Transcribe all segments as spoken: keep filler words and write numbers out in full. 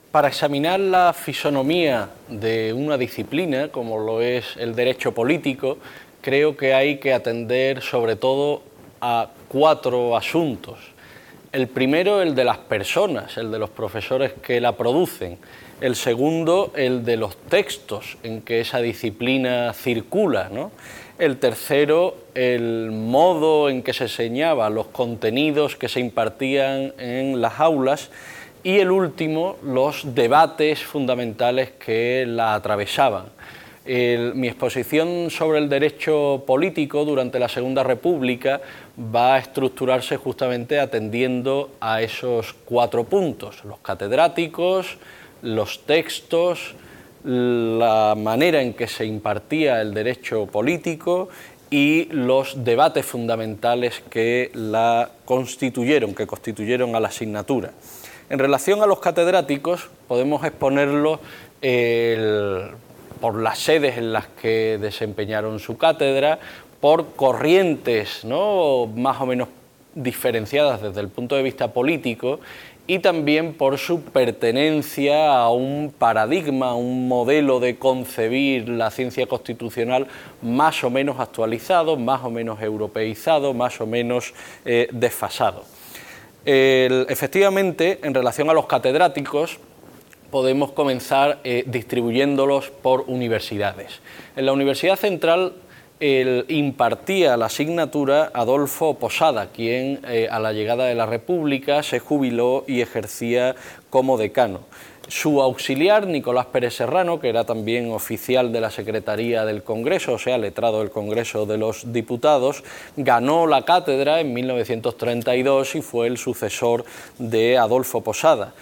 Para examinar la fisonomía de una disciplina, como lo es el derecho político, creo que hay que atender sobre todo a cuatro asuntos. El primero, el de las personas, el de los profesores que la producen. El segundo, el de los textos en que esa disciplina circula, ¿no? El tercero, el modo en que se enseñaba, los contenidos que se impartían en las aulas. Y el último, los debates fundamentales que la atravesaban. El, mi exposición sobre el derecho político durante la Segunda República va a estructurarse justamente atendiendo a esos cuatro puntos: los catedráticos, los textos, la manera en que se impartía el derecho político y los debates fundamentales que la constituyeron, que constituyeron a la asignatura. En relación a los catedráticos, podemos exponerlos el, por las sedes en las que desempeñaron su cátedra, por corrientes, ¿no?, más o menos diferenciadas desde el punto de vista político, y también por su pertenencia a un paradigma, a un modelo de concebir la ciencia constitucional más o menos actualizado, más o menos europeizado, más o menos eh, desfasado. El, efectivamente, en relación a los catedráticos, podemos comenzar eh, distribuyéndolos por universidades. En la Universidad Central el, impartía la asignatura Adolfo Posada, quien eh, a la llegada de la República se jubiló y ejercía como decano. Su auxiliar, Nicolás Pérez Serrano, que era también oficial de la Secretaría del Congreso, o sea, letrado del Congreso de los Diputados, ganó la cátedra en mil novecientos treinta y dos y fue el sucesor de Adolfo Posada.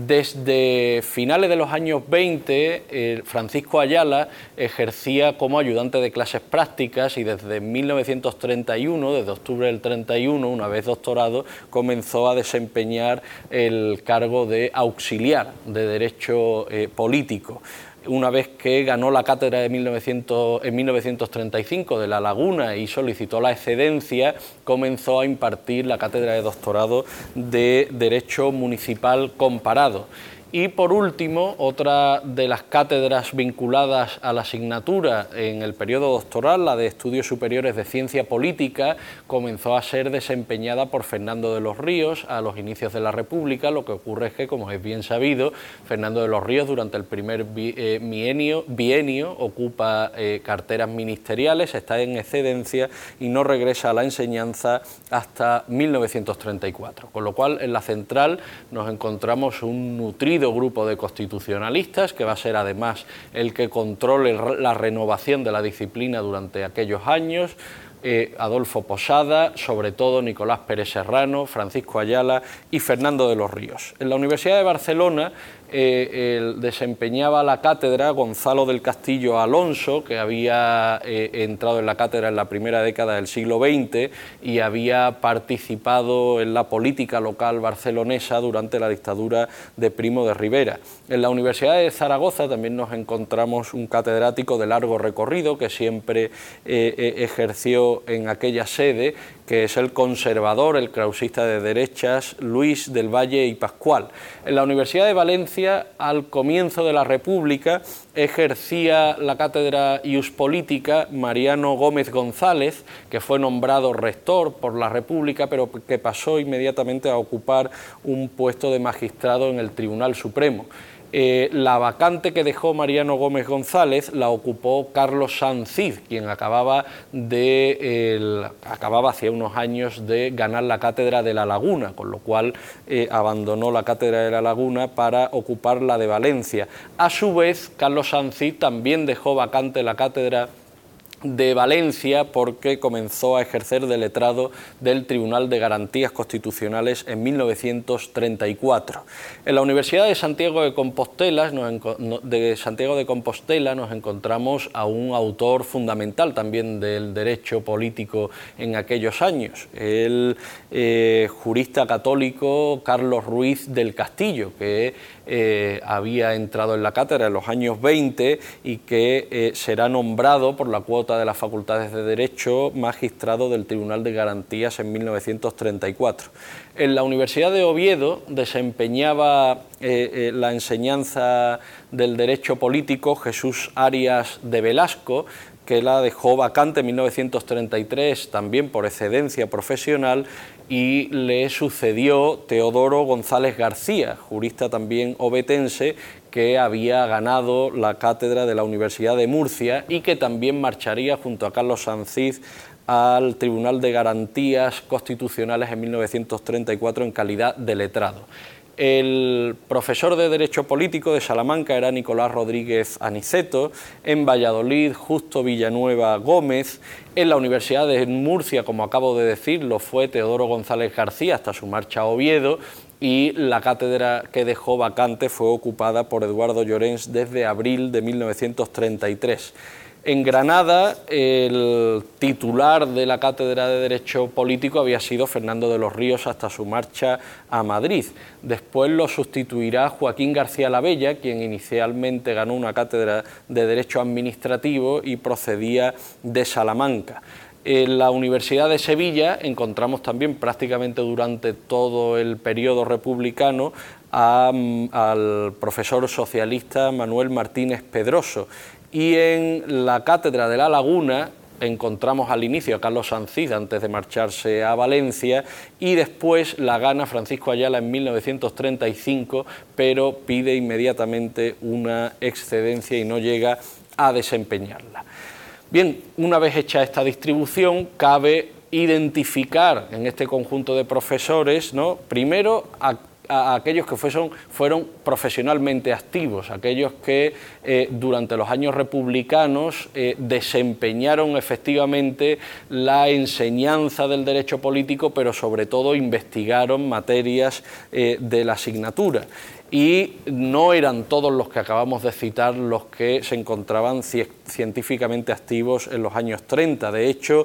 Desde finales de los años veinte, eh, Francisco Ayala ejercía como ayudante de clases prácticas y desde mil novecientos treinta y uno, desde octubre del treinta y uno, una vez doctorado, comenzó a desempeñar el cargo de auxiliar de Derecho eh, Político. Una vez que ganó la cátedra de mil novecientos, en mil novecientos treinta y cinco de La Laguna y solicitó la excedencia, comenzó a impartir la cátedra de doctorado de Derecho Municipal Comparado. Y por último, otra de las cátedras vinculadas a la asignatura en el periodo doctoral, la de Estudios Superiores de Ciencia Política, comenzó a ser desempeñada por Fernando de los Ríos a los inicios de la República. Lo que ocurre es que, como es bien sabido, Fernando de los Ríos durante el primer bi, eh, bienio, bienio ocupa eh, carteras ministeriales, está en excedencia y no regresa a la enseñanza hasta mil novecientos treinta y cuatro. Con lo cual, en la Central nos encontramos un nutrido grupo de constitucionalistas, que va a ser además el que controle la renovación de la disciplina durante aquellos años. Eh, Adolfo Posada, sobre todo Nicolás Pérez Serrano, Francisco Ayala y Fernando de los Ríos. En la Universidad de Barcelona eh, el, desempeñaba la cátedra Gonzalo del Castillo Alonso, que había eh, entrado en la cátedra en la primera década del siglo veinte y había participado en la política local barcelonesa durante la dictadura de Primo de Rivera. En la Universidad de Zaragoza también nos encontramos un catedrático de largo recorrido que siempre eh, ejerció en aquella sede, que es el conservador, el krausista de derechas, Luis del Valle y Pascual. En la Universidad de Valencia, al comienzo de la República, ejercía la cátedra Ius Política Mariano Gómez González, que fue nombrado rector por la República, pero que pasó inmediatamente a ocupar un puesto de magistrado en el Tribunal Supremo. Eh, la vacante que dejó Mariano Gómez González la ocupó Carlos Sanz Cid, quien acababa, de, el, acababa hacía unos años de ganar la cátedra de La Laguna, con lo cual eh, abandonó la cátedra de La Laguna para ocupar la de Valencia. A su vez, Carlos Sanz Cid también dejó vacante la cátedra de Valencia porque comenzó a ejercer de letrado del Tribunal de Garantías Constitucionales en mil novecientos treinta y cuatro. En la Universidad de Santiago de Compostela nos, de Santiago de Compostela nos encontramos a un autor fundamental también del derecho político en aquellos años, el eh, jurista católico Carlos Ruiz del Castillo, que eh, había entrado en la cátedra en los años veinte y que eh, será nombrado por la cuota de las facultades de Derecho magistrado del Tribunal de Garantías en mil novecientos treinta y cuatro. En la Universidad de Oviedo desempeñaba eh, eh, la enseñanza del derecho político Jesús Arias de Velasco, que la dejó vacante en mil novecientos treinta y tres también por excedencia profesional, y le sucedió Teodoro González García, jurista también ovetense, que había ganado la cátedra de la Universidad de Murcia y que también marcharía junto a Carlos Sanciz al Tribunal de Garantías Constitucionales en mil novecientos treinta y cuatro en calidad de letrado. El profesor de Derecho Político de Salamanca era Nicolás Rodríguez Aniceto, en Valladolid Justo Villanueva Gómez, en la Universidad de Murcia, como acabo de decirlo, fue Teodoro González García hasta su marcha a Oviedo, y la cátedra que dejó vacante fue ocupada por Eduardo Llorens desde abril de mil novecientos treinta y tres. En Granada, el titular de la cátedra de Derecho Político había sido Fernando de los Ríos hasta su marcha a Madrid. Después lo sustituirá Joaquín García Labella, quien inicialmente ganó una cátedra de Derecho Administrativo y procedía de Salamanca. En la Universidad de Sevilla encontramos también prácticamente durante todo el periodo republicano a, al profesor socialista Manuel Martínez Pedroso, y en la cátedra de La Laguna encontramos al inicio a Carlos Sanciz antes de marcharse a Valencia, y después la gana Francisco Ayala en mil novecientos treinta y cinco, pero pide inmediatamente una excedencia y no llega a desempeñarla. Bien, una vez hecha esta distribución, cabe identificar en este conjunto de profesores, ¿no?, primero a a aquellos que fueron, fueron profesionalmente activos, aquellos que eh, durante los años republicanos eh, desempeñaron efectivamente la enseñanza del derecho político, pero sobre todo investigaron materias eh, de la asignatura. Y no eran todos los que acabamos de citar los que se encontraban científicamente activos en los años treinta. De hecho,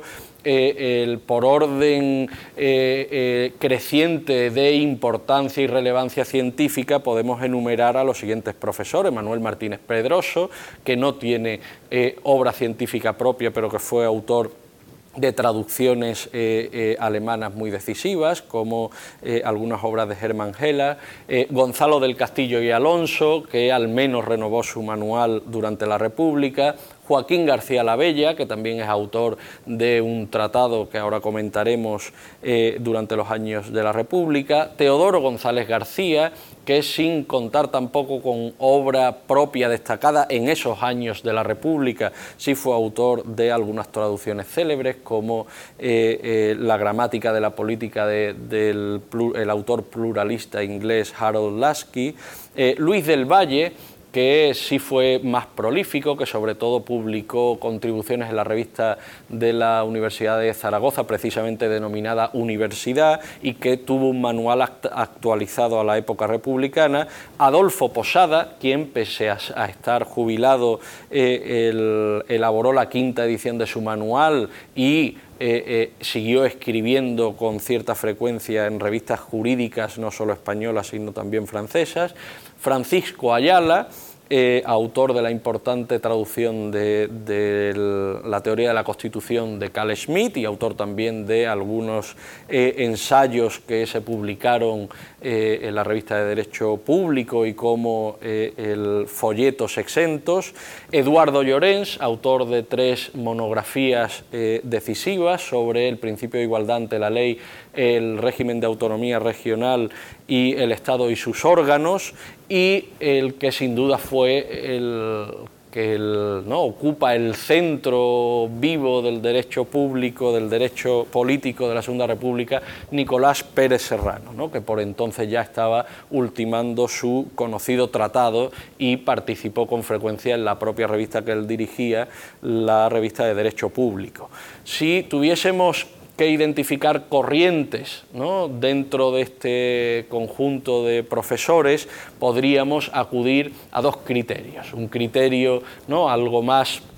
eh, el, por orden eh, eh, creciente de importancia y relevancia científica, podemos enumerar a los siguientes profesores: Manuel Martínez Pedroso, que no tiene eh, obra científica propia, pero que fue autor de traducciones eh, eh, alemanas muy decisivas, como eh, algunas obras de Hermann Heller, eh, Gonzalo del Castillo y Alonso, que al menos renovó su manual durante la República, Joaquín García Labella, que también es autor de un tratado que ahora comentaremos eh, durante los años de la República, Teodoro González García, que sin contar tampoco con obra propia destacada en esos años de la República, sí fue autor de algunas traducciones célebres, como eh, eh, la gramática de la política de, del el autor pluralista inglés Harold Laski, eh, Luis del Valle, que sí fue más prolífico, que sobre todo publicó contribuciones en la revista de la Universidad de Zaragoza, precisamente denominada Universidad, y que tuvo un manual act actualizado a la época republicana. Adolfo Posada, quien pese a, a estar jubilado, eh, el, elaboró la quinta edición de su manual y Eh, eh, siguió escribiendo con cierta frecuencia en revistas jurídicas, no solo españolas, sino también francesas. Francisco Ayala, eh, autor de la importante traducción de, de la teoría de la Constitución de Carl Schmitt y autor también de algunos eh, ensayos que se publicaron eh, en la revista de Derecho Público y como eh, el Folletos Exentos. Eduardo Llorens, autor de tres monografías eh, decisivas sobre el principio de igualdad ante la ley, el régimen de autonomía regional y el Estado y sus órganos, y el que sin duda fue el que el, ¿no? ocupa el centro vivo del derecho público, del derecho político de la Segunda República, Nicolás Pérez Serrano, ¿no? que por entonces ya estaba ultimando su conocido tratado y participó con frecuencia en la propia revista que él dirigía, la revista de Derecho Público. Si tuviésemos que identificar corrientes, ¿no?, dentro de este conjunto de profesores, podríamos acudir a dos criterios. Un criterio, ¿no?, algo más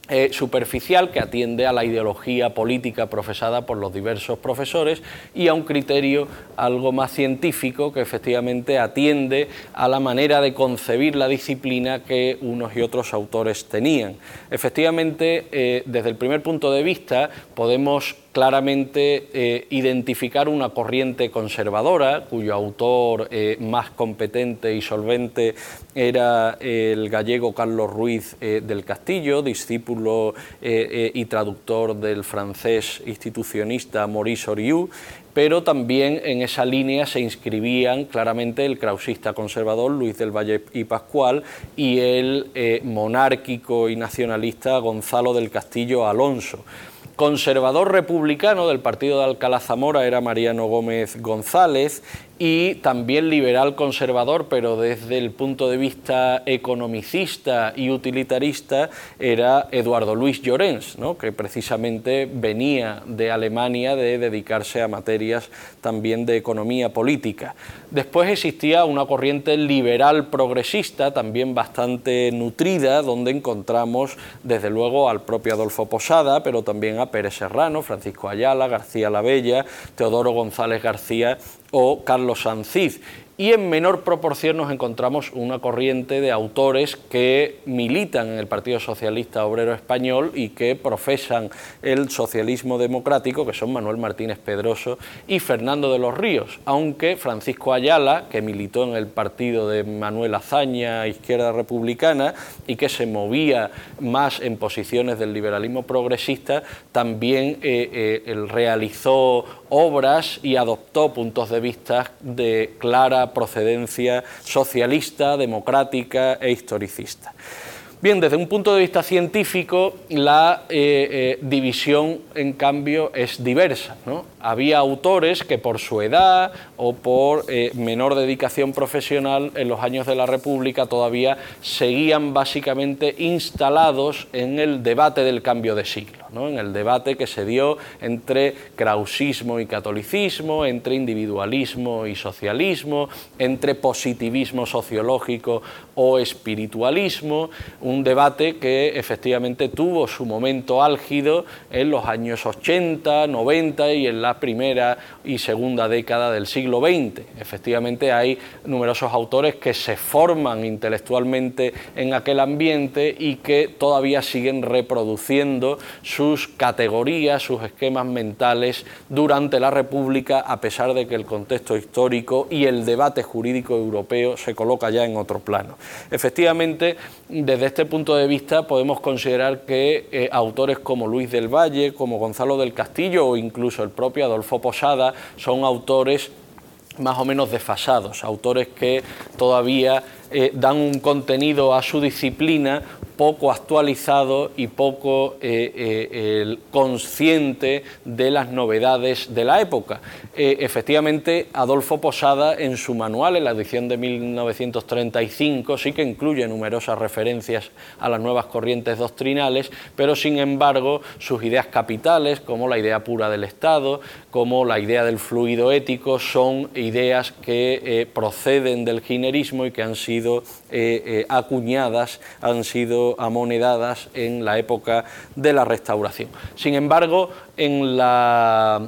Eh, superficial, que atiende a la ideología política profesada por los diversos profesores, y a un criterio algo más científico, que efectivamente atiende a la manera de concebir la disciplina que unos y otros autores tenían. Efectivamente, eh, desde el primer punto de vista podemos claramente eh, identificar una corriente conservadora, cuyo autor eh, más competente y solvente era el gallego Carlos Ruiz eh, del Castillo, discípulo eh, eh, y traductor del francés institucionista Maurice Oriou, pero también en esa línea se inscribían claramente el krausista conservador Luis del Valle y Pascual y el eh, monárquico y nacionalista Gonzalo del Castillo Alonso. Conservador republicano del partido de Alcalá Zamora era Mariano Gómez González, y también liberal conservador, pero desde el punto de vista economicista y utilitarista, era Eduardo Luis Llorens, ¿no?, que precisamente venía de Alemania de dedicarse a materias también de economía política. Después existía una corriente liberal progresista, también bastante nutrida, donde encontramos desde luego al propio Adolfo Posada, pero también a Pérez Serrano, Francisco Ayala, García la Bella, Teodoro González García o Carlos Sanzís. Y en menor proporción nos encontramos una corriente de autores que militan en el Partido Socialista Obrero Español y que profesan el socialismo democrático, que son Manuel Martínez Pedroso y Fernando de los Ríos, aunque Francisco Ayala, que militó en el partido de Manuel Azaña, Izquierda Republicana, y que se movía más en posiciones del liberalismo progresista, también eh, eh, realizó obras y adoptó puntos de vista de clara procedencia socialista, democrática e historicista. Bien, desde un punto de vista científico, la eh, eh, división, en cambio, es diversa, ¿no? Había autores que por su edad o por eh, menor dedicación profesional en los años de la República todavía seguían básicamente instalados en el debate del cambio de siglo, ¿no?, en el debate que se dio entre krausismo y catolicismo, entre individualismo y socialismo, entre positivismo sociológico o espiritualismo, un debate que efectivamente tuvo su momento álgido en los años ochenta, noventa y en la primera y segunda década del siglo veinte. Efectivamente hay numerosos autores que se forman intelectualmente en aquel ambiente y que todavía siguen reproduciendo sus categorías, sus esquemas mentales durante la República, a pesar de que el contexto histórico y el debate jurídico europeo se coloca ya en otro plano. Efectivamente, desde este punto de vista podemos considerar que eh, autores como Luis del Valle, como Gonzalo del Castillo o incluso el propio Adolfo Posada son autores más o menos desfasados, autores que todavía eh, dan un contenido a su disciplina poco actualizado y poco eh, eh, el consciente de las novedades de la época. Eh, efectivamente, Adolfo Posada, en su manual, en la edición de mil novecientos treinta y cinco, sí que incluye numerosas referencias a las nuevas corrientes doctrinales, pero sin embargo sus ideas capitales, como la idea pura del Estado, como la idea del fluido ético, son ideas que eh, proceden del kirchnerismo y que han sido eh, eh, acuñadas, han sido amonedadas en la época de la Restauración. Sin embargo, en la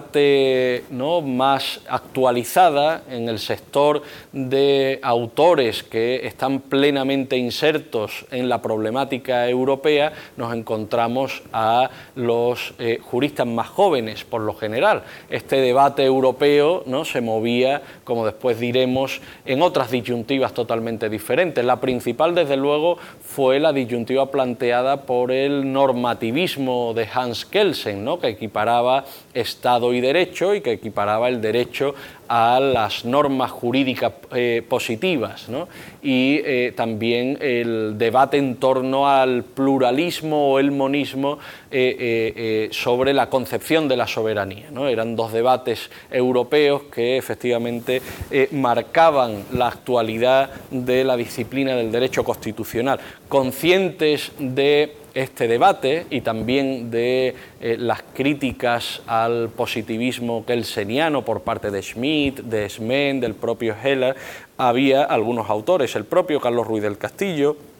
parte, ¿no?, más actualizada, en el sector de autores que están plenamente insertos en la problemática europea, nos encontramos a los eh, juristas más jóvenes, por lo general. Este debate europeo, ¿no?, se movía, como después diremos, en otras disyuntivas totalmente diferentes. La principal, desde luego, fue la disyuntiva planteada por el normativismo de Hans Kelsen, ¿no?, que equiparaba Estado y derecho y que equiparaba el derecho a las normas jurídicas eh, positivas, ¿no?, y eh, también el debate en torno al pluralismo o el monismo eh, eh, eh, sobre la concepción de la soberanía, ¿no? Eran dos debates europeos que efectivamente eh, marcaban la actualidad de la disciplina del derecho constitucional. Conscientes de este debate y también de eh, las críticas al positivismo kelseniano por parte de Schmitt, de Smen, del propio Heller, había algunos autores, el propio Carlos Ruiz del Castillo,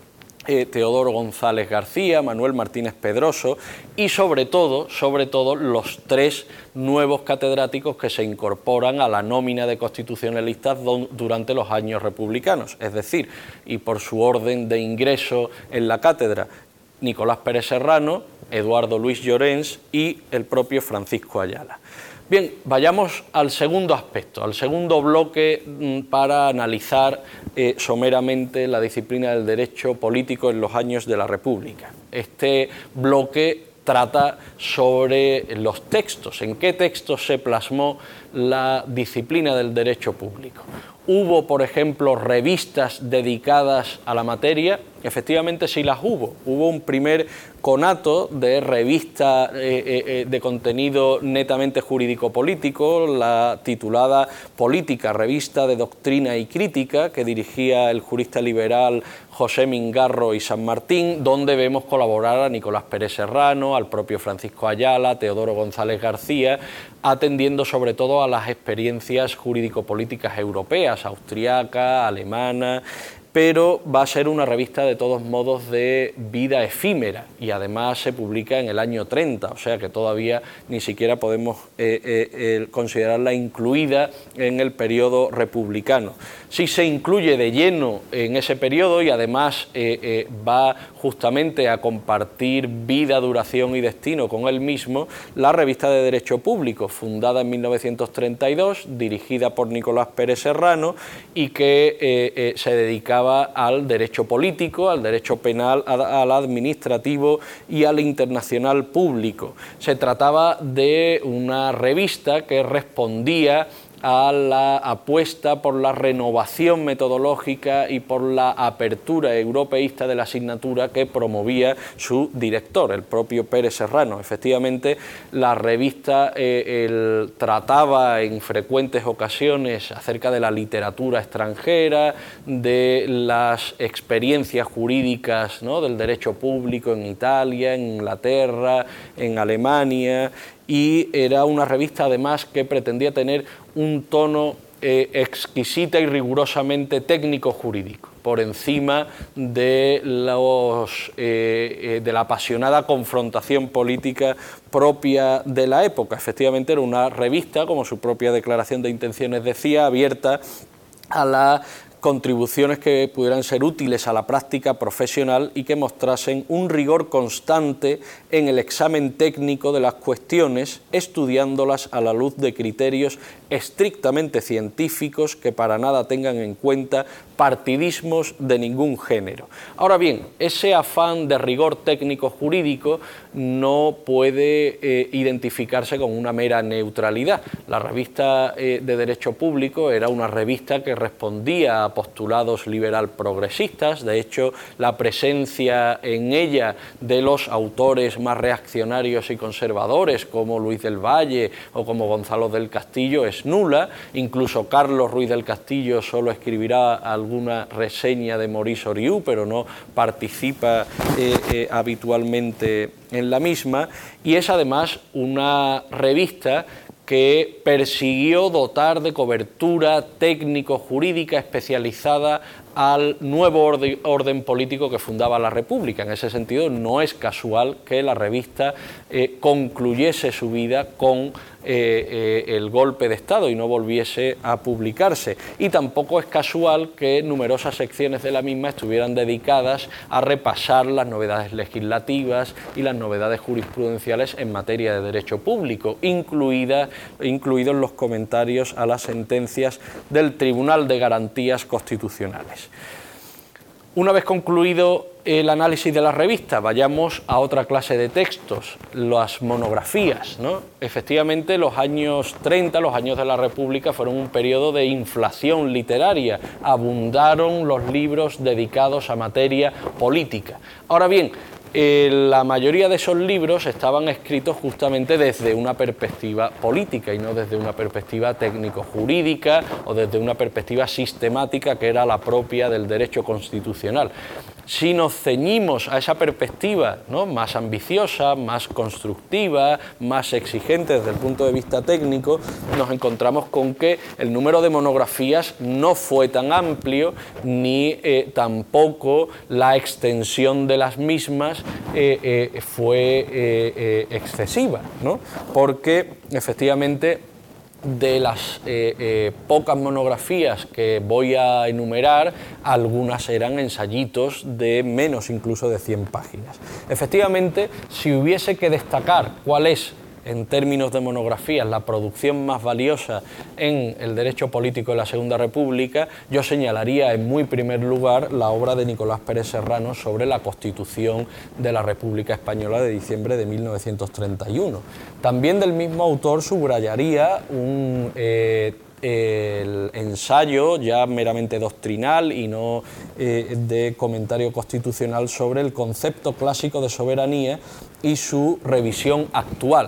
Eh, Teodoro González García, Manuel Martínez Pedroso y sobre todo, sobre todo los tres nuevos catedráticos que se incorporan a la nómina de constitucionalistas durante los años republicanos, es decir, y por su orden de ingreso en la cátedra, Nicolás Pérez Serrano, Eduardo Luis Llorens y el propio Francisco Ayala. Bien, vayamos al segundo aspecto, al segundo bloque mmm, para analizar eh, someramente la disciplina del derecho político en los años de la República. Este bloque trata sobre los textos, en qué textos se plasmó la disciplina del derecho público. ¿Hubo, por ejemplo, revistas dedicadas a la materia? Efectivamente sí las hubo. Hubo un primer conato de revista eh, eh, de contenido netamente jurídico-político, la titulada Política, revista de doctrina y crítica, que dirigía el jurista liberal José Mingarro y San Martín, donde vemos colaborar a Nicolás Pérez Serrano, al propio Francisco Ayala, Teodoro González García, atendiendo sobre todo a las experiencias jurídico-políticas europeas, austriaca, alemana, pero va a ser una revista de todos modos de vida efímera y además se publica en el año treinta, o sea que todavía ni siquiera podemos eh, eh, eh, considerarla incluida en el periodo republicano. Sí se incluye de lleno en ese periodo y además eh, eh, va justamente a compartir vida, duración y destino con él mismo la revista de Derecho Público, fundada en mil novecientos treinta y dos, dirigida por Nicolás Pérez Serrano y que eh, eh, se dedicaba al derecho político, al derecho penal, al administrativo y al internacional público. Se trataba de una revista que respondía a la apuesta por la renovación metodológica y por la apertura europeísta de la asignatura que promovía su director, el propio Pérez Serrano. Efectivamente, la revista eh, el, trataba en frecuentes ocasiones acerca de la literatura extranjera, de las experiencias jurídicas, ¿no?, del derecho público en Italia, en Inglaterra, en Alemania, y era una revista además que pretendía tener un tono eh, exquisita y rigurosamente técnico-jurídico, por encima de, los, eh, eh, de la apasionada confrontación política propia de la época. Efectivamente era una revista, como su propia declaración de intenciones decía, abierta a la contribuciones que pudieran ser útiles a la práctica profesional y que mostrasen un rigor constante en el examen técnico de las cuestiones, estudiándolas a la luz de criterios estrictamente científicos que para nada tengan en cuenta partidismos de ningún género. Ahora bien, ese afán de rigor técnico jurídico no puede eh, identificarse con una mera neutralidad. La revista eh, de Derecho Público era una revista que respondía a postulados liberal progresistas. De hecho, la presencia en ella de los autores más reaccionarios y conservadores como Luis del Valle o como Gonzalo del Castillo es nula. Incluso Carlos Ruiz del Castillo solo escribirá alguna reseña de Maurice Oriu, pero no participa eh, eh, habitualmente en la misma, y es además una revista que persiguió dotar de cobertura técnico-jurídica especializada al nuevo orden, orden político que fundaba la República. En ese sentido, no es casual que la revista eh, concluyese su vida con eh, eh, el golpe de Estado y no volviese a publicarse. Y tampoco es casual que numerosas secciones de la misma estuvieran dedicadas a repasar las novedades legislativas y las novedades jurisprudenciales en materia de derecho público, incluida, incluidos los comentarios a las sentencias del Tribunal de Garantías Constitucionales. Una vez concluido el análisis de la revista, vayamos a otra clase de textos, las monografías, ¿no? Efectivamente, los años treinta, los años de la República, fueron un periodo de inflación literaria, abundaron los libros dedicados a materia política. Ahora bien, Eh, la mayoría de esos libros estaban escritos justamente desde una perspectiva política y no desde una perspectiva técnico-jurídica o desde una perspectiva sistemática que era la propia del derecho constitucional. Si nos ceñimos a esa perspectiva, ¿no?, más ambiciosa, más constructiva, más exigente desde el punto de vista técnico, nos encontramos con que el número de monografías no fue tan amplio ni eh, tampoco la extensión de las mismas eh, eh, fue eh, eh, excesiva, ¿no?, porque efectivamente de las eh, eh, pocas monografías que voy a enumerar, algunas eran ensayitos de menos incluso de cien páginas. Efectivamente, si hubiese que destacar cuál es, en términos de monografías, la producción más valiosa en el derecho político de la Segunda República, yo señalaría en muy primer lugar la obra de Nicolás Pérez Serrano sobre la Constitución de la República Española de diciembre de mil novecientos treinta y uno. También del mismo autor subrayaría un eh, el ensayo ya meramente doctrinal y no eh, de comentario constitucional sobre el concepto clásico de soberanía y su revisión actual.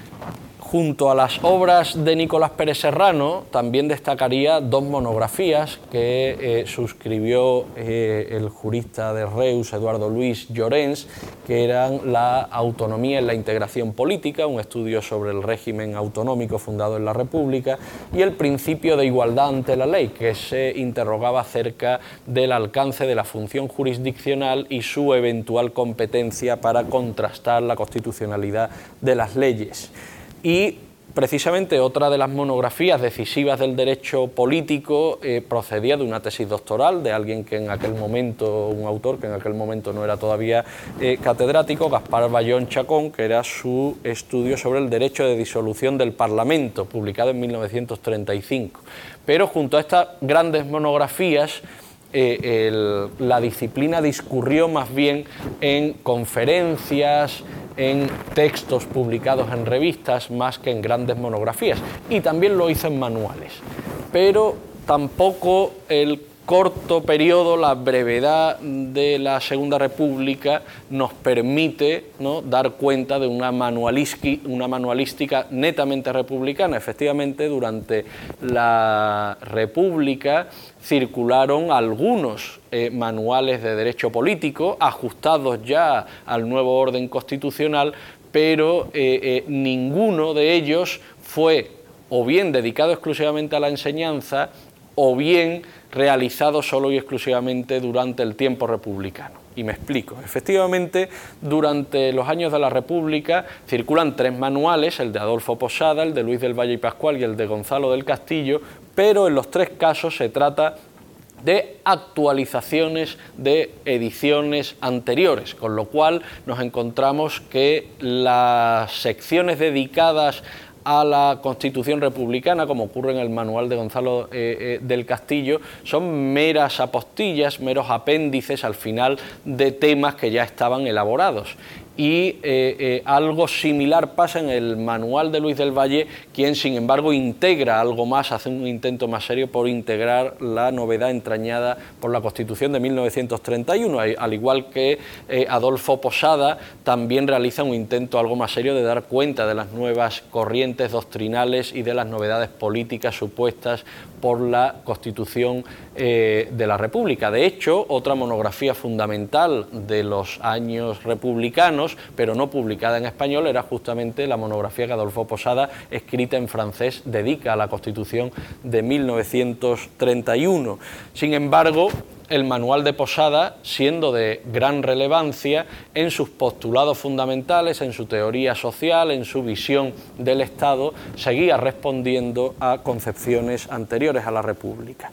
Junto a las obras de Nicolás Pérez Serrano, también destacaría dos monografías que eh, suscribió eh, el jurista de Reus, Eduardo Luis Llorens, que eran La autonomía en la integración política, un estudio sobre el régimen autonómico fundado en la República, y El principio de igualdad ante la ley, que se interrogaba acerca del alcance de la función jurisdiccional y su eventual competencia para contrastar la constitucionalidad de las leyes. Y precisamente otra de las monografías decisivas del derecho político eh, procedía de una tesis doctoral de alguien que en aquel momento, un autor que en aquel momento no era todavía eh, catedrático, Gaspar Bayón Chacón, que era su estudio sobre el derecho de disolución del Parlamento, publicado en mil novecientos treinta y cinco. Pero junto a estas grandes monografías, Eh, el, la disciplina discurrió más bien en conferencias, en textos publicados en revistas, más que en grandes monografías, y también lo hizo en manuales. Pero tampoco el corto periodo, la brevedad de la Segunda República nos permite, ¿no?, dar cuenta de una, una manualística netamente republicana. Efectivamente, durante la República circularon algunos eh, manuales de derecho político ajustados ya al nuevo orden constitucional, pero eh, eh, ninguno de ellos fue o bien dedicado exclusivamente a la enseñanza o bien realizado solo y exclusivamente durante el tiempo republicano. Y me explico. Efectivamente, durante los años de la República circulan tres manuales, el de Adolfo Posada, el de Luis del Valle y Pascual y el de Gonzalo del Castillo, pero en los tres casos se trata de actualizaciones de ediciones anteriores, con lo cual nos encontramos que las secciones dedicadas a la Constitución republicana, como ocurre en el manual de Gonzalo eh, eh, del Castillo, son meras apostillas, meros apéndices al final de temas que ya estaban elaborados. Y eh, eh, algo similar pasa en el manual de Luis del Valle, quien sin embargo integra algo más, hace un intento más serio por integrar la novedad entrañada por la Constitución de mil novecientos treinta y uno, al igual que eh, Adolfo Posada también realiza un intento algo más serio de dar cuenta de las nuevas corrientes doctrinales y de las novedades políticas supuestas por la Constitución eh, de la República. De hecho, otra monografía fundamental de los años republicanos, pero no publicada en español, era justamente la monografía que Adolfo Posada, escrita en francés, dedica a la Constitución de mil novecientos treinta y uno. Sin embargo, el manual de Posada, siendo de gran relevancia en sus postulados fundamentales, en su teoría social, en su visión del Estado, seguía respondiendo a concepciones anteriores a la República.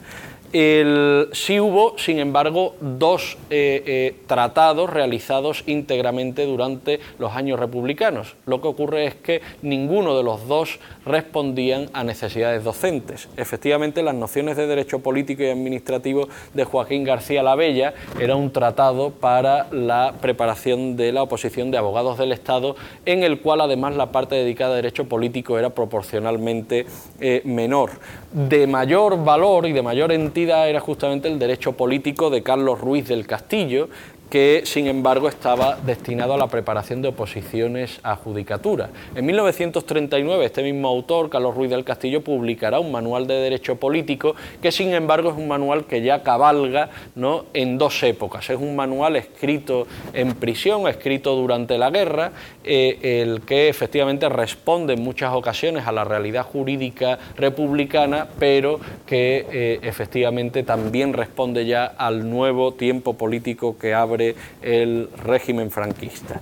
El, sí hubo, sin embargo, dos eh, eh, tratados realizados íntegramente durante los años republicanos. Lo que ocurre es que ninguno de los dos respondían a necesidades docentes. Efectivamente, las nociones de derecho político y administrativo de Joaquín García Labella era un tratado para la preparación de la oposición de abogados del Estado, en el cual además la parte dedicada a derecho político era proporcionalmente eh, menor. De mayor valor y de mayor entidad era justamente el derecho político de Carlos Ruiz del Castillo, que sin embargo estaba destinado a la preparación de oposiciones a judicatura. En mil novecientos treinta y nueve este mismo autor, Carlos Ruiz del Castillo, publicará un manual de derecho político que sin embargo es un manual que ya cabalga, ¿no?, en dos épocas. Es un manual escrito en prisión, escrito durante la guerra, eh, el que efectivamente responde en muchas ocasiones a la realidad jurídica republicana, pero que eh, efectivamente también responde ya al nuevo tiempo político que abre el régimen franquista.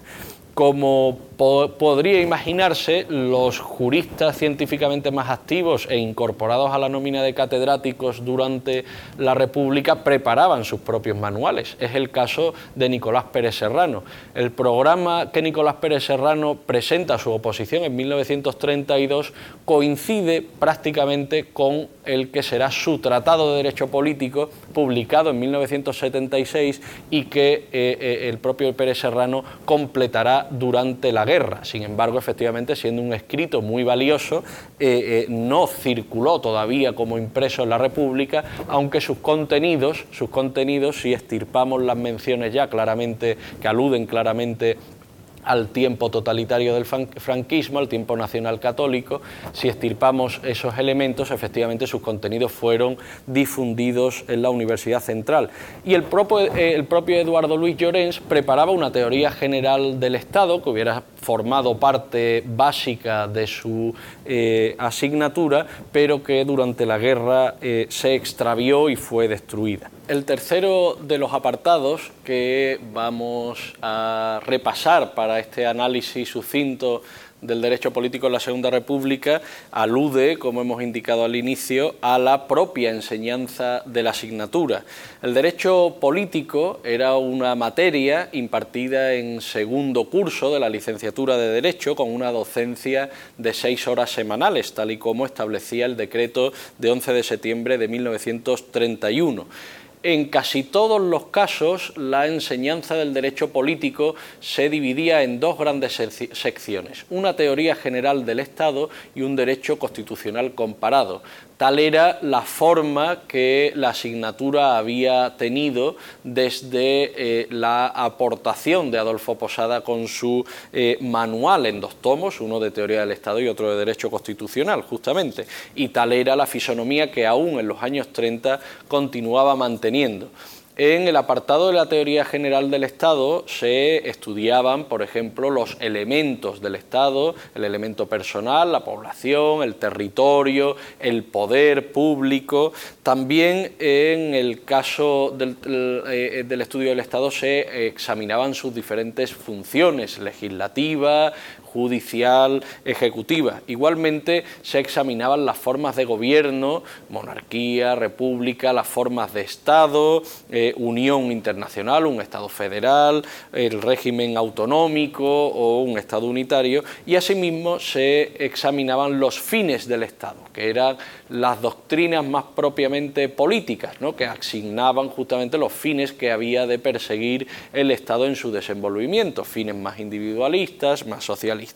Como po podría imaginarse, los juristas científicamente más activos e incorporados a la nómina de catedráticos durante la República preparaban sus propios manuales. Es el caso de Nicolás Pérez Serrano. El programa que Nicolás Pérez Serrano presenta a su oposición en mil novecientos treinta y dos coincide prácticamente con el que será su Tratado de Derecho Político, publicado en mil novecientos setenta y seis y que eh, eh, el propio Pérez Serrano completará durante la guerra. Sin embargo, efectivamente, siendo un escrito muy valioso, eh, eh, no circuló todavía como impreso en la República, aunque sus contenidos, sus contenidos, si extirpamos las menciones ya claramente, que aluden claramente al tiempo totalitario del franquismo, al tiempo nacional católico, si extirpamos esos elementos, efectivamente sus contenidos fueron difundidos en la Universidad Central. Y el propio, eh, el propio Eduardo Luis Llorens preparaba una teoría general del Estado que hubiera formado parte básica de su eh, asignatura, pero que durante la guerra eh, se extravió y fue destruida. El tercero de los apartados que vamos a repasar para este análisis sucinto del derecho político en la Segunda República alude, como hemos indicado al inicio, a la propia enseñanza de la asignatura. El derecho político era una materia impartida en segundo curso de la licenciatura de Derecho con una docencia de seis horas semanales, tal y como establecía el decreto de once de septiembre de mil novecientos treinta y uno. En casi todos los casos, la enseñanza del derecho político se dividía en dos grandes secciones, una teoría general del Estado y un derecho constitucional comparado. Tal era la forma que la asignatura había tenido desde eh, la aportación de Adolfo Posada con su eh, manual en dos tomos, uno de teoría del Estado y otro de derecho constitucional, justamente. Y tal era la fisonomía que aún en los años treinta continuaba manteniendo. En el apartado de la teoría general del Estado se estudiaban, por ejemplo, los elementos del Estado, el elemento personal, la población, el territorio, el poder público. También en el caso del, del estudio del Estado se examinaban sus diferentes funciones, legislativa, judicial, ejecutiva. Igualmente se examinaban las formas de gobierno, monarquía, república, las formas de Estado, eh, unión internacional, un Estado federal, el régimen autonómico o un Estado unitario, y asimismo se examinaban los fines del Estado, que eran las doctrinas más propiamente políticas, ¿no?, que asignaban justamente los fines que había de perseguir el Estado en su desenvolvimiento, fines más individualistas, más socialistas.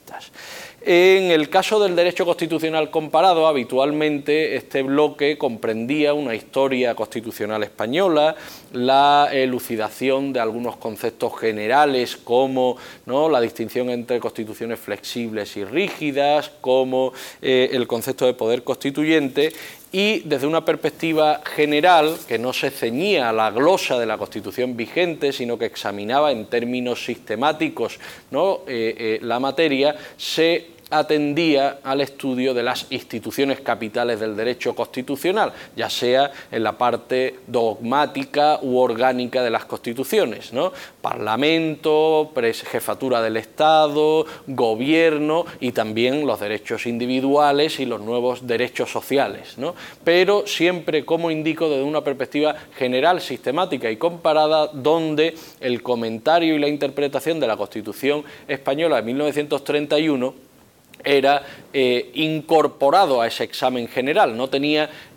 En el caso del derecho constitucional comparado, habitualmente este bloque comprendía una historia constitucional española, la elucidación de algunos conceptos generales como, ¿no?, la distinción entre constituciones flexibles y rígidas, como eh, el concepto de poder constituyente, y desde una perspectiva general que no se ceñía a la glosa de la Constitución vigente, sino que examinaba en términos sistemáticos, ¿no?, eh, eh, la materia, se atendía al estudio de las instituciones capitales del derecho constitucional, ya sea en la parte dogmática u orgánica de las constituciones, ¿no?, Parlamento, jefatura del Estado, gobierno y también los derechos individuales y los nuevos derechos sociales, ¿no?, pero siempre, como indico, desde una perspectiva general, sistemática y comparada, donde el comentario y la interpretación de la Constitución española de mil novecientos treinta y uno era eh, incorporado a ese examen general, no tenía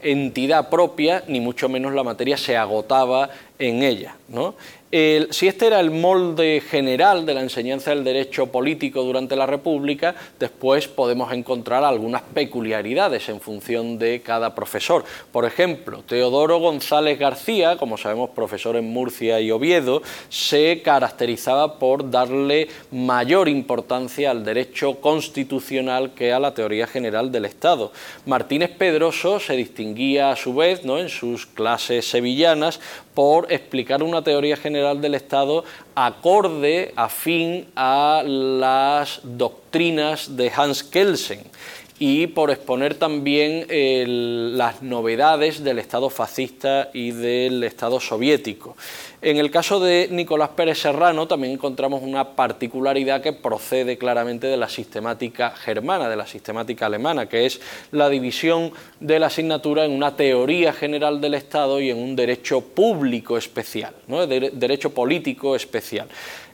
entidad propia, ni mucho menos la materia se agotaba en ella, ¿no? El, si este era el molde general de la enseñanza del derecho político durante la República, después podemos encontrar algunas peculiaridades en función de cada profesor. Por ejemplo, Teodoro González García, como sabemos profesor en Murcia y Oviedo, se caracterizaba por darle mayor importancia al derecho constitucional que a la teoría general del Estado. Martínez Pedroso se distinguía a su vez, ¿no?, en sus clases sevillanas por explicar una teoría general del Estado acorde, afín a las doctrinas de Hans Kelsen, y por exponer también el, las novedades del Estado fascista y del Estado soviético. En el caso de Nicolás Pérez Serrano también encontramos una particularidad que procede claramente de la sistemática germana, de la sistemática alemana, que es la división de la asignatura en una teoría general del Estado y en un derecho público especial, ¿no?, de, derecho político especial.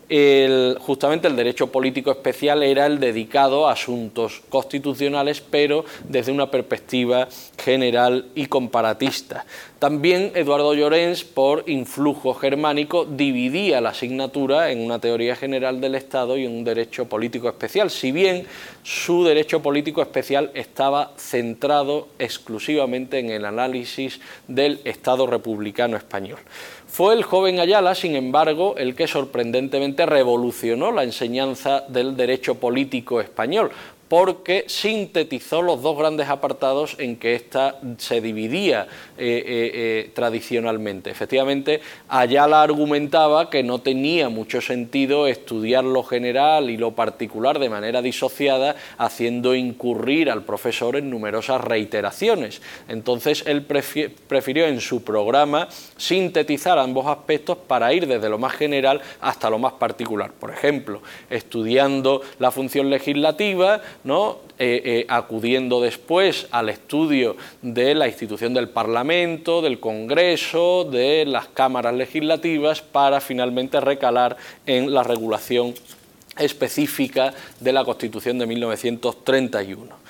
El, justamente el derecho político especial era el dedicado a asuntos constitucionales, pero desde una perspectiva general y comparatista. También Eduardo Llorens, por influjo germánico, dividía la asignatura en una teoría general del Estado y en un derecho político especial, si bien su derecho político especial estaba centrado exclusivamente en el análisis del Estado republicano español. Fue el joven Ayala, sin embargo, el que sorprendentemente revolucionó la enseñanza del derecho político español, porque sintetizó los dos grandes apartados en que ésta se dividía eh, eh, eh, tradicionalmente. Efectivamente, Ayala argumentaba que no tenía mucho sentido estudiar lo general y lo particular de manera disociada, haciendo incurrir al profesor en numerosas reiteraciones. Entonces, él prefirió en su programa sintetizar ambos aspectos para ir desde lo más general hasta lo más particular. Por ejemplo, estudiando la función legislativa, ¿no?, eh, eh, acudiendo después al estudio de la institución del Parlamento, del Congreso, de las cámaras legislativas, para finalmente recalar en la regulación específica de la Constitución de mil novecientos treinta y uno.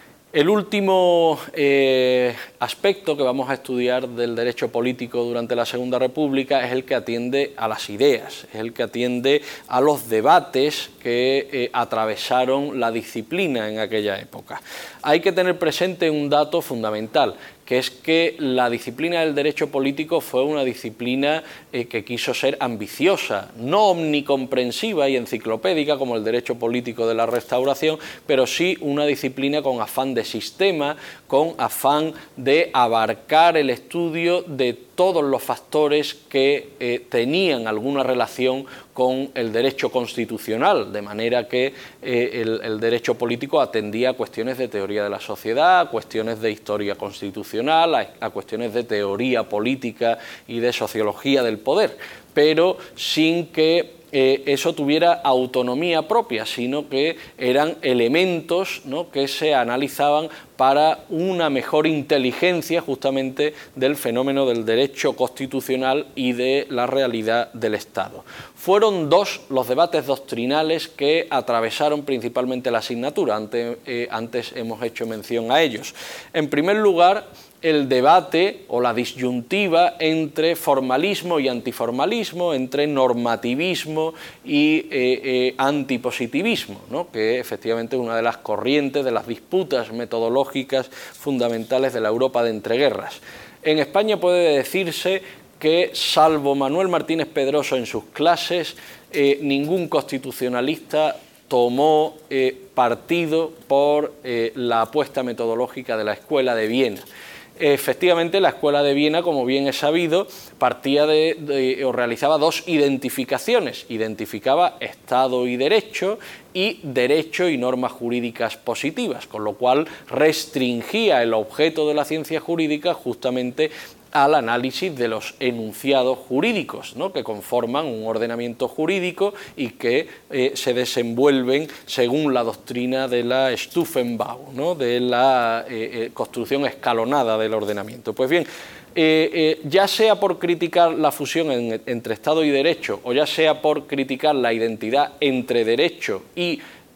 El último eh, aspecto que vamos a estudiar del derecho político durante la Segunda República es el que atiende a las ideas, es el que atiende a los debates que eh, atravesaron la disciplina en aquella época. Hay que tener presente un dato fundamental, que es que la disciplina del derecho político fue una disciplina eh, que quiso ser ambiciosa, no omnicomprensiva y enciclopédica como el derecho político de la Restauración, pero sí una disciplina con afán de sistema, con afán de abarcar el estudio de todos los factores que eh, tenían alguna relación con el derecho constitucional, de manera que eh, el, el derecho político atendía a cuestiones de teoría de la sociedad, a cuestiones de historia constitucional, a, a cuestiones de teoría política y de sociología del poder, pero sin que Eh, eso tuviera autonomía propia, sino que eran elementos, ¿no?, que se analizaban para una mejor inteligencia justamente del fenómeno del derecho constitucional y de la realidad del Estado. Fueron dos los debates doctrinales que atravesaron principalmente la asignatura, antes, eh, antes hemos hecho mención a ellos. En primer lugar, el debate o la disyuntiva entre formalismo y antiformalismo, entre normativismo y eh, eh, antipositivismo, ¿no?, que efectivamente es una de las corrientes, de las disputas metodológicas fundamentales de la Europa de entreguerras. En España puede decirse que, salvo Manuel Martínez Pedroso en sus clases, eh, ningún constitucionalista tomó eh, partido por eh, la apuesta metodológica de la Escuela de Viena. Efectivamente, la Escuela de Viena, como bien es sabido, partía de, de, o realizaba dos identificaciones. Identificaba Estado y Derecho y Derecho y normas jurídicas positivas, con lo cual restringía el objeto de la ciencia jurídica justamente al análisis de los enunciados jurídicos, ¿no?, que conforman un ordenamiento jurídico y que eh, se desenvuelven según la doctrina de la Stufenbau, ¿no?, de la eh, eh, construcción escalonada del ordenamiento. Pues bien, eh, eh, ya sea por criticar la fusión en, entre Estado y Derecho, o ya sea por criticar la identidad entre Derecho y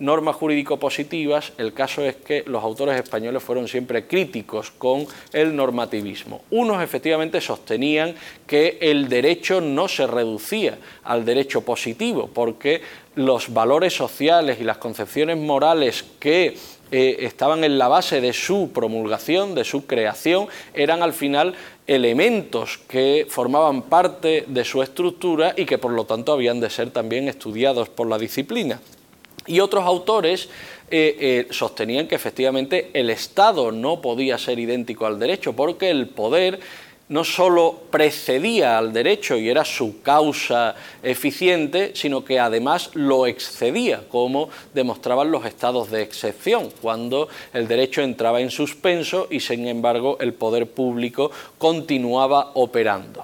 normas jurídico-positivas, el caso es que los autores españoles fueron siempre críticos con el normativismo. Unos efectivamente sostenían que el derecho no se reducía al derecho positivo, porque los valores sociales y las concepciones morales que eh, estaban en la base de su promulgación, de su creación, eran al final elementos que formaban parte de su estructura y que por lo tanto habían de ser también estudiados por la disciplina. Y otros autores eh, eh, sostenían que efectivamente el Estado no podía ser idéntico al derecho, porque el poder no solo precedía al derecho y era su causa eficiente, sino que además lo excedía, como demostraban los estados de excepción, cuando el derecho entraba en suspenso y, sin embargo, el poder público continuaba operando.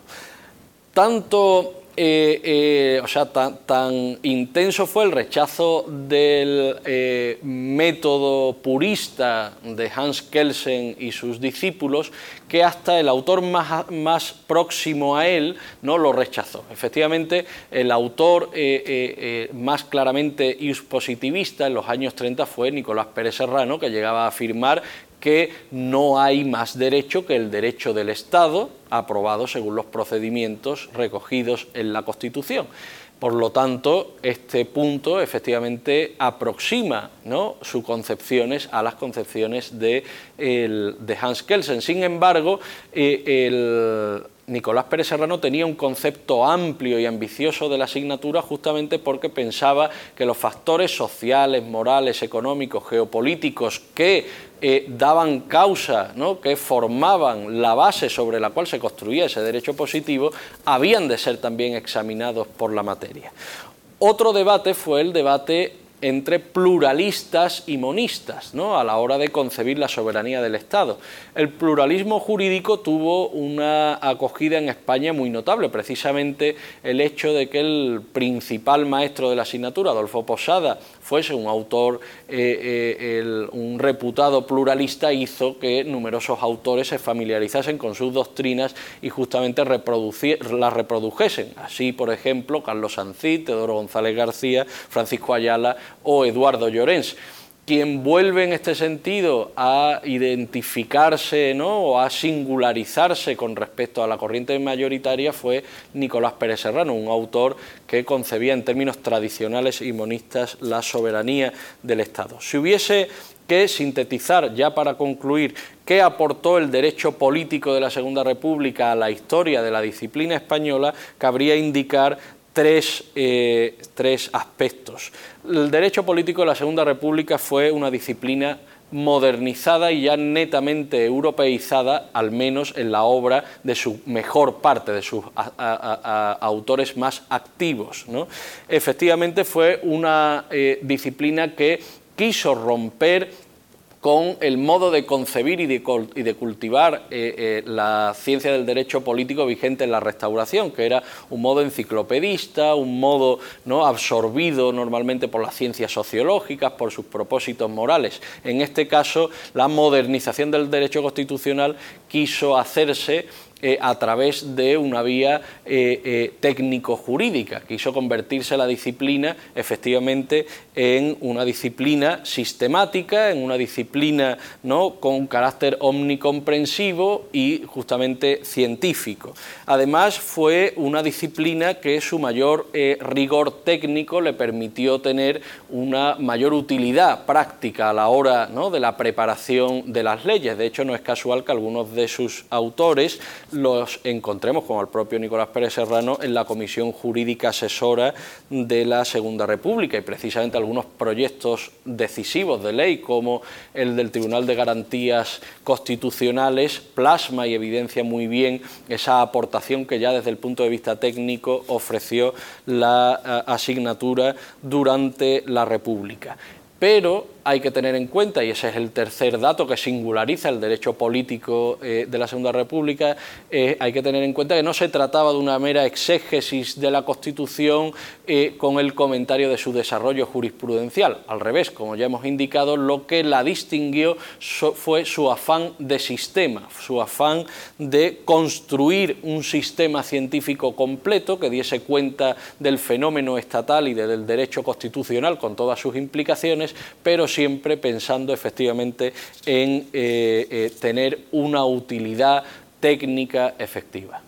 Tanto... Eh, eh, o sea, tan, tan intenso fue el rechazo del eh, método purista de Hans Kelsen y sus discípulos, que hasta el autor más, más próximo a él no lo rechazó. Efectivamente, el autor eh, eh, eh, más claramente positivista en los años treinta fue Nicolás Pérez Serrano, que llegaba a afirmar que no hay más derecho que el derecho del Estado, aprobado según los procedimientos recogidos en la Constitución. Por lo tanto, este punto efectivamente aproxima, ¿no?, sus concepciones a las concepciones de, el, de Hans Kelsen. Sin embargo, eh, el Nicolás Pérez Serrano tenía un concepto amplio y ambicioso de la asignatura, justamente porque pensaba que los factores sociales, morales, económicos, geopolíticos que eh, daban causa, ¿no?, que formaban la base sobre la cual se construía ese derecho positivo, habían de ser también examinados por la materia. Otro debate fue el debate entre pluralistas y monistas, ¿no?, a la hora de concebir la soberanía del Estado. El pluralismo jurídico tuvo una acogida en España muy notable, precisamente el hecho de que el principal maestro de la asignatura, Adolfo Posada, fuese un autor, eh, eh, el, un reputado pluralista, hizo que numerosos autores se familiarizasen con sus doctrinas y justamente las reprodujesen. Así, por ejemplo, Carlos Sancit, Teodoro González García, Francisco Ayala o Eduardo Llorens. Quien vuelve en este sentido a identificarse, ¿no?, o a singularizarse con respecto a la corriente mayoritaria fue Nicolás Pérez Serrano, un autor que concebía en términos tradicionales y monistas la soberanía del Estado. Si hubiese que sintetizar, ya para concluir, qué aportó el derecho político de la Segunda República a la historia de la disciplina española, cabría indicar Tres, eh, tres aspectos. El derecho político de la Segunda República fue una disciplina modernizada y ya netamente europeizada, al menos en la obra de su mejor parte, de sus a, a, a, autores más activos, ¿no? Efectivamente fue una eh, disciplina que quiso romper con el modo de concebir y de, y de cultivar eh, eh, la ciencia del derecho político vigente en la Restauración, que era un modo enciclopedista, un modo, ¿no?, absorbido normalmente por las ciencias sociológicas, por sus propósitos morales. En este caso, la modernización del derecho constitucional quiso hacerse Eh, a través de una vía eh, eh, técnico-jurídica. Quiso convertirse la disciplina efectivamente en una disciplina sistemática, en una disciplina, ¿no?, con un carácter omnicomprensivo y justamente científico. Además, fue una disciplina que su mayor eh, rigor técnico le permitió tener una mayor utilidad práctica a la hora, ¿no?, de la preparación de las leyes. De hecho, no es casual que algunos de sus autores los encontremos, como el propio Nicolás Pérez Serrano, en la Comisión Jurídica Asesora de la Segunda República, y precisamente algunos proyectos decisivos de ley, como el del Tribunal de Garantías Constitucionales, plasma y evidencia muy bien esa aportación que ya desde el punto de vista técnico ofreció la uh, asignatura durante la República. Pero hay que tener en cuenta, y ese es el tercer dato que singulariza el derecho político eh, de la Segunda República, eh, hay que tener en cuenta que no se trataba de una mera exégesis de la Constitución eh, con el comentario de su desarrollo jurisprudencial. Al revés, como ya hemos indicado, lo que la distinguió so, fue su afán de sistema, su afán de construir un sistema científico completo que diese cuenta del fenómeno estatal y de, del derecho constitucional con todas sus implicaciones, pero siempre pensando efectivamente en eh, eh, tener una utilidad técnica efectiva.